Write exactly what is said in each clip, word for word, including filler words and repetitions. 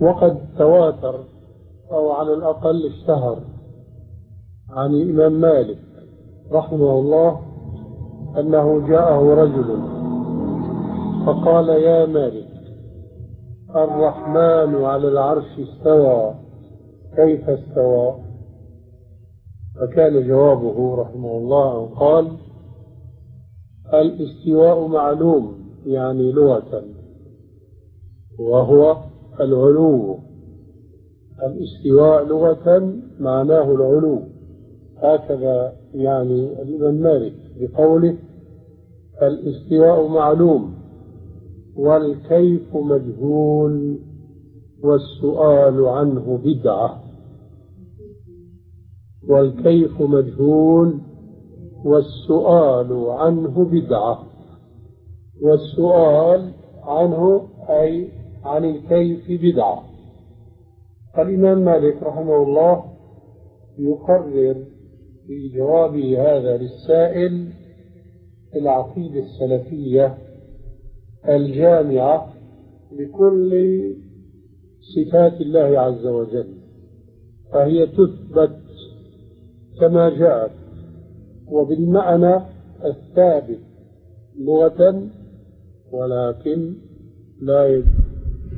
وقد تواتر أو على الأقل اشتهر عن الإمام مالك رحمه الله أنه جاءه رجل فقال: يا مالك، الرحمن على العرش استوى، كيف استوى؟ فكان جوابه رحمه الله أن قال: الاستواء معلوم يعني لغة، وهو العلو. الاستواء لغة معناه العلو، هكذا يعني الإمام مالك بقوله: الاستواء معلوم والكيف مجهول والسؤال عنه بدعة. والكيف مجهول والسؤال عنه بدعة. والسؤال عنه أي عن الكيف بدعة. الإمام مالك رحمه الله يقرر في جوابه هذا للسائل العقيدة السلفية الجامعة لكل صفات الله عز وجل، فهي تثبت كما جاءت وبالمعنى الثابت لغة، ولكن لا يجوز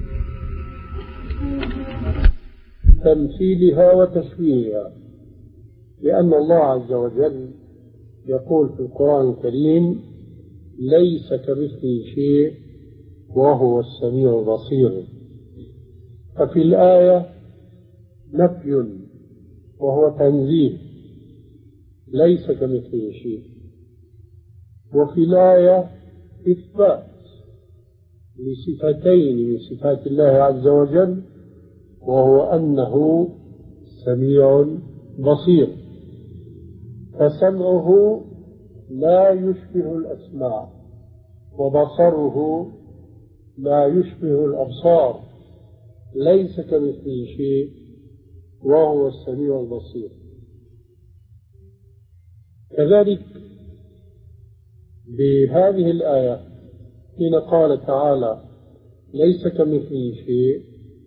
تمثيلها وتشبيهها، لأن الله عز وجل يقول في القرآن الكريم: ليس كمثله شيء وهو السميع البصير. ففي الآية نفي وهو تنزيه، ليس كمثله شيء، وفي الآية إثبات لصفتين من صفات الله عز وجل، وهو أنه سميع بصير. فسمعه لا يشبه الأسماع، وبصره لا يشبه الأبصار، ليس كمثله شيء وهو السميع البصير. كذلك بهذه الآية حين قال تعالى: ليس كمثله شيء،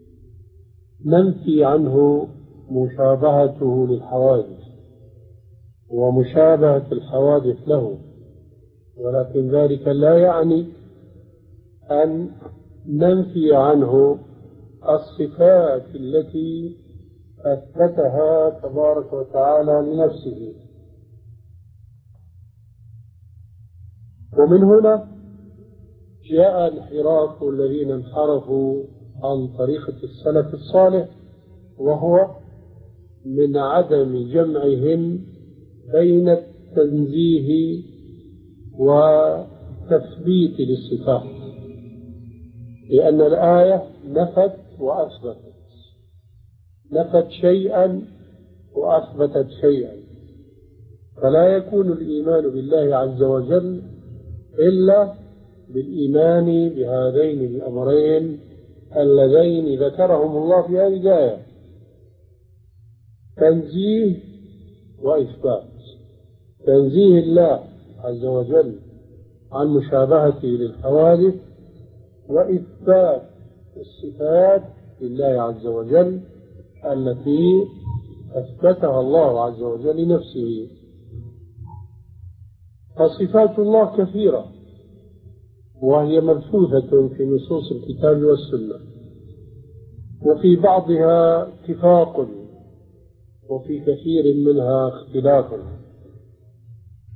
ننفي عنه مشابهته للحوادث ومشابهة الحوادث له، ولكن ذلك لا يعني أن ننفي عنه الصفات التي أثبتها تبارك وتعالى لنفسه. ومن هنا جاء انحراف الذين انحرفوا عن طريقة السلف الصالح، وهو من عدم جمعهم بين التنزيه والتثبيت للصفات، لأن الآية نفت وأثبتت، نفت شيئا وأثبتت شيئا، فلا يكون الإيمان بالله عز وجل إلا بالإيمان بهذين الأمرين اللذين ذكرهم الله في هذه الآية: تنزيه وإثبات. تنزيه الله عز وجل عن مشابهته للحوادث، وإثبات الصفات لله عز وجل التي أثبتها الله عز وجل لنفسه. فصفات الله كثيرة، وهي مبثوثة في نصوص الكتاب والسنة، وفي بعضها اتفاق وفي كثير منها اختلاف.